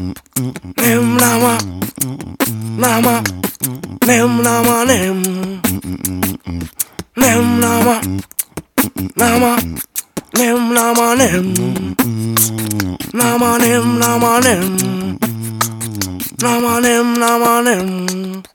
Nem nama, nama, nem nama, nem. Nem nama, nama, nem nama, nem. Nama, nem, nama, nem. Nama, nem, nama, nem.